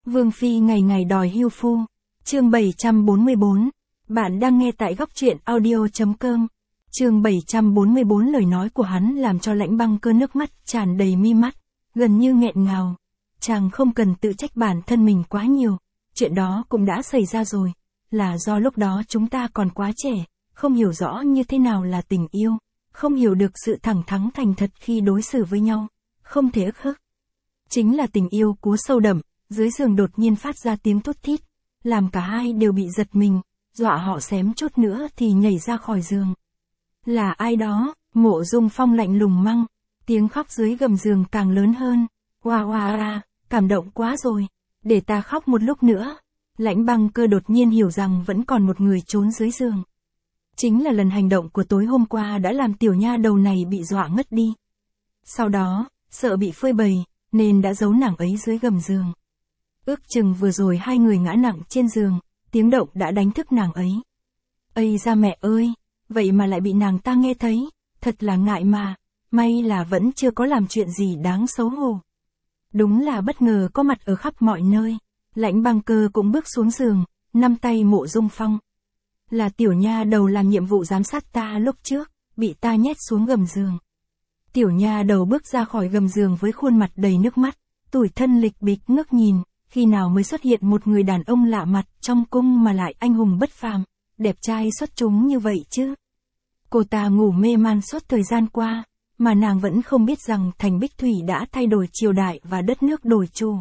Vương Phi ngày ngày đòi hưu phu. Chương 744. Bạn đang nghe tại góc truyện audio.com. Chương 744 lời nói của hắn làm cho Lãnh Băng Cơ nước mắt tràn đầy mi mắt, gần như nghẹn ngào. Chàng không cần tự trách bản thân mình quá nhiều, chuyện đó cũng đã xảy ra rồi, là do lúc đó chúng ta còn quá trẻ, không hiểu rõ như thế nào là tình yêu, không hiểu được sự thẳng thắn thành thật khi đối xử với nhau, không thể ức hức. Chính là tình yêu cú sâu đậm, dưới giường đột nhiên phát ra tiếng thút thít, làm cả hai đều bị giật mình, dọa họ xém chút nữa thì nhảy ra khỏi giường. Là ai đó? Mộ Dung Phong lạnh lùng mắng, tiếng khóc dưới gầm giường càng lớn hơn. Oa oa oa, cảm động quá rồi, để ta khóc một lúc nữa. Lãnh Băng Cơ đột nhiên hiểu rằng vẫn còn một người trốn dưới giường. Chính là lần hành động của tối hôm qua đã làm tiểu nha đầu này bị dọa ngất đi. Sau đó, sợ bị phơi bày, nên đã giấu nàng ấy dưới gầm giường. Ước chừng vừa rồi hai người ngã nặng trên giường, tiếng động đã đánh thức nàng ấy. Ây da mẹ ơi, vậy mà lại bị nàng ta nghe thấy, thật là ngại mà, may là vẫn chưa có làm chuyện gì đáng xấu hổ. Đúng là bất ngờ có mặt ở khắp mọi nơi. Lãnh Băng Cơ cũng bước xuống giường, nắm tay Mộ Dung Phong. Là tiểu nha đầu làm nhiệm vụ giám sát ta lúc trước, bị ta nhét xuống gầm giường. Tiểu nha đầu bước ra khỏi gầm giường với khuôn mặt đầy nước mắt, tủi thân lịch bịch ngước nhìn, khi nào mới xuất hiện một người đàn ông lạ mặt trong cung mà lại anh hùng bất phàm, đẹp trai xuất chúng như vậy chứ. Cô ta ngủ mê man suốt thời gian qua, mà nàng vẫn không biết rằng thành Bích Thủy đã thay đổi triều đại và đất nước đổi chủ.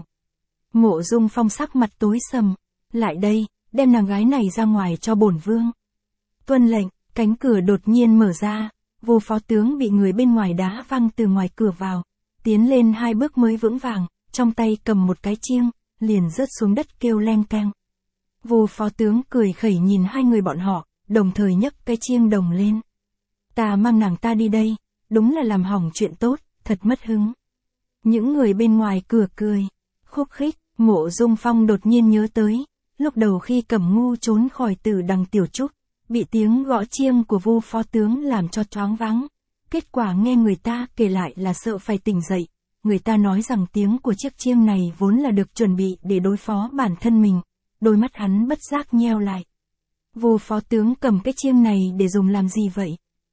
Mộ Dung Phong sắc mặt tối sầm, lại đây, đem nàng gái này ra ngoài cho bổn vương. Tuân lệnh, cánh cửa đột nhiên mở ra, Vô Phó tướng bị người bên ngoài đá văng từ ngoài cửa vào, tiến lên 2 bước mới vững vàng, trong tay cầm một cái chiêng, liền rớt xuống đất kêu leng keng. Vô Phó tướng cười khẩy nhìn hai người bọn họ, đồng thời nhấc cái chiêng đồng lên. Ta mang nàng ta đi đây, đúng là làm hỏng chuyện tốt, thật mất hứng. Những người bên ngoài cửa cười, khúc khích. Mộ Dung Phong đột nhiên nhớ tới, lúc đầu khi Cẩm Ngu trốn khỏi Tử Đằng Tiểu Trúc, bị tiếng gõ chiêng của Vô Phó tướng làm cho choáng váng. Kết quả nghe người ta kể lại là sợ phải tỉnh dậy, người ta nói rằng tiếng của chiếc chiêng này vốn là được chuẩn bị để đối phó bản thân mình, đôi mắt hắn bất giác nheo lại. Vô Phó tướng cầm cái chiêng này để dùng làm gì vậy?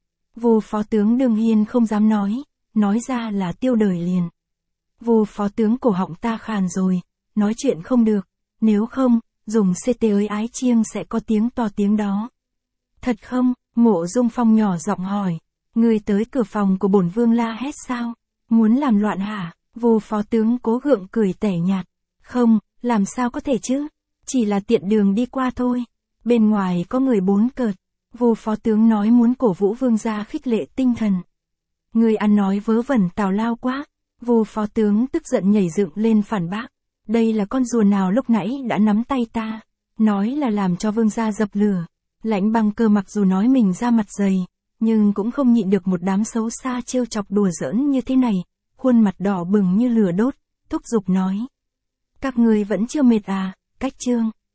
Vô Phó tướng đương nhiên không dám nói ra là tiêu đời liền. Vô Phó tướng cổ họng ta khàn rồi, nói chuyện không được, nếu không, dùng CT ơi ái chiêng sẽ có tiếng to tiếng đó. Thật không? Mộ Dung Phong nhỏ giọng hỏi, người tới cửa phòng của bổn vương la hét sao? Muốn làm loạn hả? Vô Phó tướng cố gượng cười tẻ nhạt, không, làm sao có thể chứ? Chỉ là tiện đường đi qua thôi. Bên ngoài có người bốn cợt. Vô Phó tướng nói muốn cổ vũ vương gia khích lệ tinh thần. Người ăn nói vớ vẩn tào lao quá. Vô Phó tướng tức giận nhảy dựng lên phản bác. Đây là con rùa nào lúc nãy đã nắm tay ta, nói là làm cho vương gia dập lửa. Lãnh Băng Cơ mặc dù nói mình ra mặt dày, nhưng cũng không nhịn được một đám xấu xa trêu chọc đùa giỡn như thế này, khuôn mặt đỏ bừng như lửa đốt, thúc giục nói. Các ngươi vẫn chưa mệt à, cách chương.